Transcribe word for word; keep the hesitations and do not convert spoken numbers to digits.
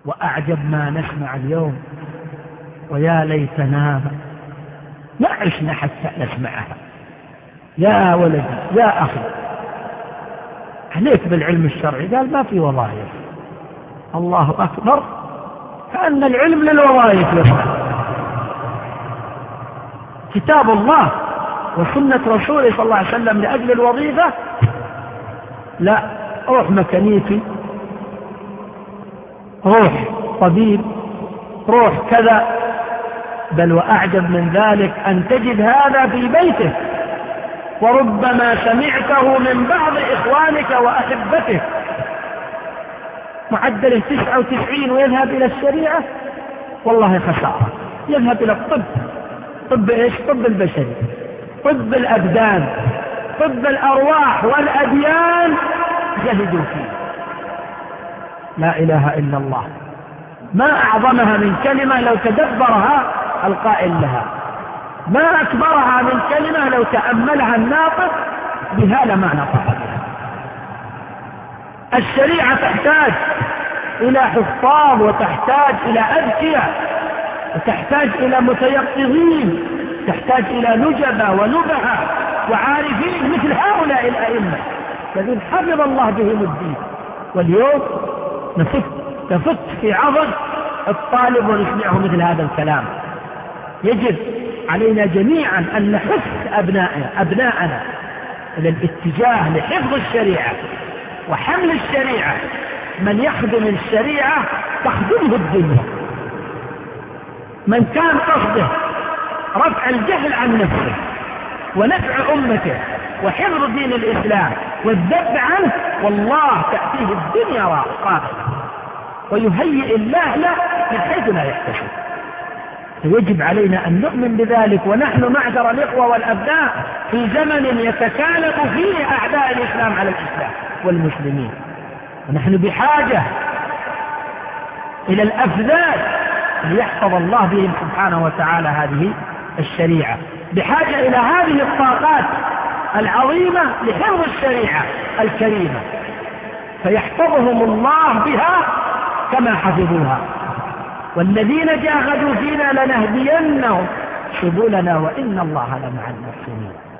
وأعجب ما نسمع اليوم، ويا ليتنا ما عشنا حتى نسمعها. يا ولدي يا أخي عليك بالعلم الشرعي، قال ما في وظائف. الله أكبر، كأن العلم للوظائف يصنع. كتاب الله وسنة رسوله صلى الله عليه وسلم لأجل الوظيفة؟ لا، روح ميكانيكي، روح طبيب، روح كذا. بل وأعجب من ذلك أن تجد هذا في بيته، وربما سمعته من بعض إخوانك وأحبتك. معدله تسعة وتسعين ويذهب إلى الشريعة، والله خسارة. يذهب إلى الطب. طب إيش؟ طب البشري، طب الأبدان، طب الأرواح والأديان، جهدوا فيه. لا إله إلا الله. ما أعظمها من كلمة لو تدبرها القائل لها، ما أكبرها من كلمة لو تأملها الناطق بها لما نطق بها. الشريعة تحتاج إلى حفاظ، وتحتاج إلى أذكياء، وتحتاج إلى متيقظين، تحتاج إلى نجبة ونبهة وعارفين مثل هؤلاء الأئمة الذين حفظ الله بهم الدين. واليوم نفت تفت في عضد الطالب ونسمعه مثل هذا الكلام. يجب علينا جميعا أن نحث أبنائنا أبناءنا إلى الاتجاه لحفظ الشريعة وحمل الشريعة. من يخدم الشريعة تخدمه الدنيا. من كان قصده رفع الجهل عن نفسه ونفع أمته وحفظ دين الإسلام والذب عنه، والله تأتيه الدنيا راغبة، ويهيئ الله له من حيث لا يحتسب. فيجب علينا أن نؤمن بذلك، ونحن معشر الإخوة والأبناء في زمن يتكالب فيه أعداء الإسلام على الإسلام والمسلمين، ونحن بحاجة إلى الأفذاذ ليحفظ الله بهم سبحانه وتعالى هذه الشريعة، بحاجة إلى هذه الطاقات العظيمة لحفظ الشريعة الكريمة، فيحفظهم الله بها كما حفظوها. والذين جاهدوا فينا لنهدينهم سبلنا وإن الله لمع المحسنين.